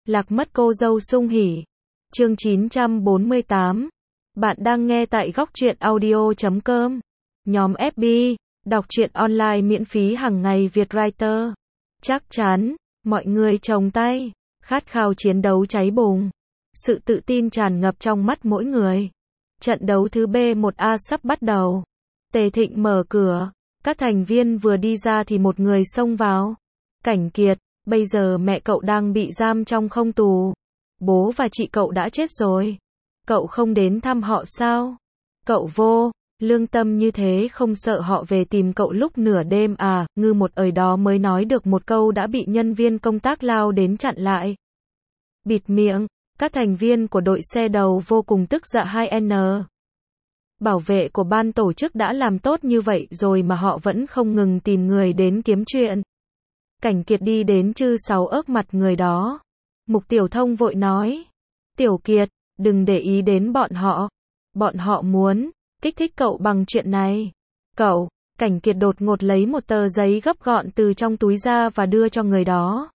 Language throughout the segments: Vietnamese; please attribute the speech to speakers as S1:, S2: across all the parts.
S1: Lạc mất cô dâu sung hỉ. Chương 948. Bạn đang nghe tại góc truyện audio.com. Nhóm FB, đọc truyện online miễn phí hàng ngày Việt Writer. Chắc chắn, mọi người chồng tay, khát khao chiến đấu cháy bùng. Sự tự tin tràn ngập trong mắt mỗi người. Trận đấu thứ B1A sắp bắt đầu. Tề Thịnh mở cửa, các thành viên vừa đi ra thì một người xông vào. Cảnh Kiệt, bây giờ mẹ cậu đang bị giam trong không tù. Bố và chị cậu đã chết rồi. Cậu không đến thăm họ sao? Cậu vô lương tâm như thế không sợ họ về tìm cậu lúc nửa đêm à? Ngư một ở đó mới nói được một câu đã bị nhân viên công tác lao đến chặn lại. Bịt miệng, các thành viên của đội xe đầu vô cùng tức giận 2N. Bảo vệ của ban tổ chức đã làm tốt như vậy rồi mà họ vẫn không ngừng tìm người đến kiếm chuyện. Cảnh Kiệt đi đến chư sáu ớt mặt người đó. Mục Tiểu Thông vội nói. Tiểu Kiệt, đừng để ý đến bọn họ. Bọn họ muốn kích thích cậu bằng chuyện này. Cậu, Cảnh Kiệt đột ngột lấy một tờ giấy gấp gọn từ trong túi ra và đưa cho người đó.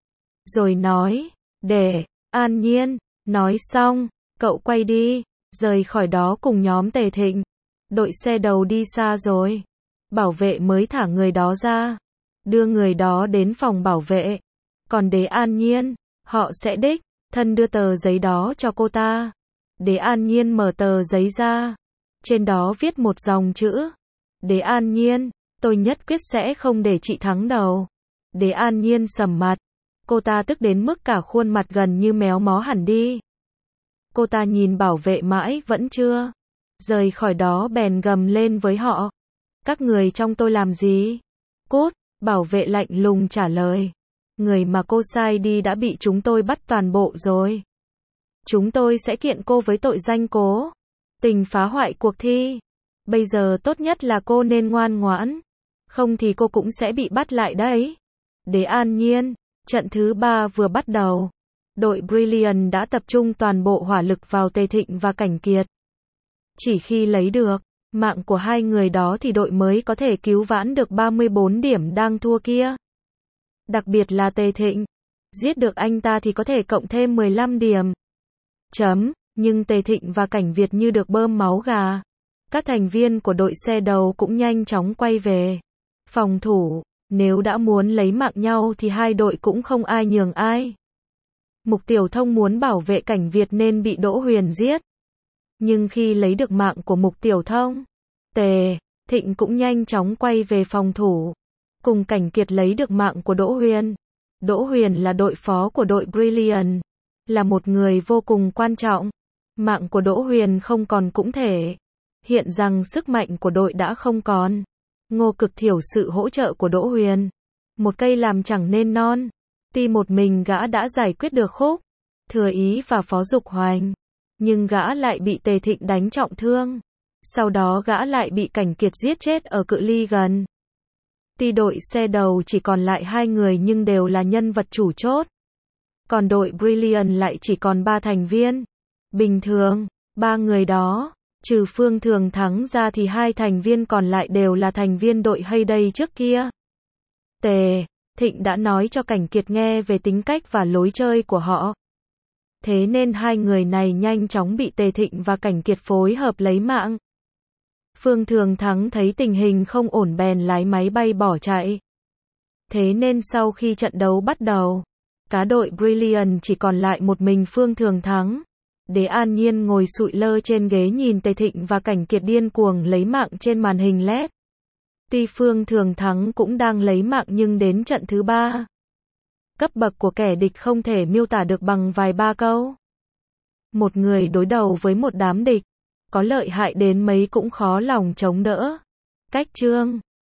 S1: Rồi nói, để an nhiên. Nói xong, cậu quay đi, rời khỏi đó cùng nhóm Tề Thịnh. Đội xe đầu đi xa rồi. Bảo vệ mới thả người đó ra. Đưa người đó đến phòng bảo vệ. Còn Đế An Nhiên, họ sẽ đích thân đưa tờ giấy đó cho cô ta. Đế An Nhiên mở tờ giấy ra. Trên đó viết một dòng chữ. Đế An Nhiên, tôi nhất quyết sẽ không để chị thắng đầu. Đế An Nhiên sầm mặt. Cô ta tức đến mức cả khuôn mặt gần như méo mó hẳn đi. Cô ta nhìn bảo vệ mãi vẫn chưa rời khỏi đó bèn gầm lên với họ. Các người trong tôi làm gì? Cút, bảo vệ lạnh lùng trả lời. Người mà cô sai đi đã bị chúng tôi bắt toàn bộ rồi. Chúng tôi sẽ kiện cô với tội danh cố tình phá hoại cuộc thi. Bây giờ tốt nhất là cô nên ngoan ngoãn. Không thì cô cũng sẽ bị bắt lại đấy. Đế An Nhiên, trận thứ 3 vừa bắt đầu. Đội Brilliant đã tập trung toàn bộ hỏa lực vào Tề Thịnh và Cảnh Kiệt. Chỉ khi lấy được mạng của hai người đó thì đội mới có thể cứu vãn được 34 điểm đang thua kia. Đặc biệt là Tề Thịnh. Giết được anh ta thì có thể cộng thêm 15 điểm. Nhưng Tề Thịnh và Cảnh Việt như được bơm máu gà. Các thành viên của đội xe đầu cũng nhanh chóng quay về phòng thủ. Nếu đã muốn lấy mạng nhau thì hai đội cũng không ai nhường ai. Mục Tiểu Thông muốn bảo vệ Cảnh Việt nên bị Đỗ Huyền giết. Nhưng khi lấy được mạng của Mục Tiểu Thông, Tề Thịnh cũng nhanh chóng quay về phòng thủ. Cùng Cảnh Kiệt lấy được mạng của Đỗ Huyền. Đỗ Huyền là đội phó của đội Brilliant. Là một người vô cùng quan trọng. Mạng của Đỗ Huyền không còn cũng thể hiện rằng sức mạnh của đội đã không còn. Ngô Cực thiểu sự hỗ trợ của Đỗ Huyền. Một cây làm chẳng nên non. Tuy một mình gã đã giải quyết được Khúc Thừa Ý và Phó Dục Hoành. Nhưng gã lại bị Tề Thịnh đánh trọng thương. Sau đó gã lại bị Cảnh Kiệt giết chết ở cự ly gần. Tuy đội xe đầu chỉ còn lại 2 người nhưng đều là nhân vật chủ chốt. Còn đội Brilliant lại chỉ còn 3 thành viên. Bình thường, 3 người đó, trừ Phương Thường Thắng ra thì 2 thành viên còn lại đều là thành viên đội Heyday trước kia. Tề Thịnh đã nói cho Cảnh Kiệt nghe về tính cách và lối chơi của họ. Thế nên 2 người này nhanh chóng bị Tề Thịnh và Cảnh Kiệt phối hợp lấy mạng. Phương Thường Thắng thấy tình hình không ổn bèn lái máy bay bỏ chạy. Thế nên sau khi trận đấu bắt đầu, cả đội Brilliant chỉ còn lại một mình Phương Thường Thắng. Đế An Nhiên ngồi sụi lơ trên ghế nhìn Tề Thịnh và Cảnh Kiệt điên cuồng lấy mạng trên màn hình LED. Tuy Phương Thường Thắng cũng đang lấy mạng nhưng đến trận thứ 3. Cấp bậc của kẻ địch không thể miêu tả được bằng vài ba câu. Một người đối đầu với một đám địch, có lợi hại đến mấy cũng khó lòng chống đỡ. Cách chương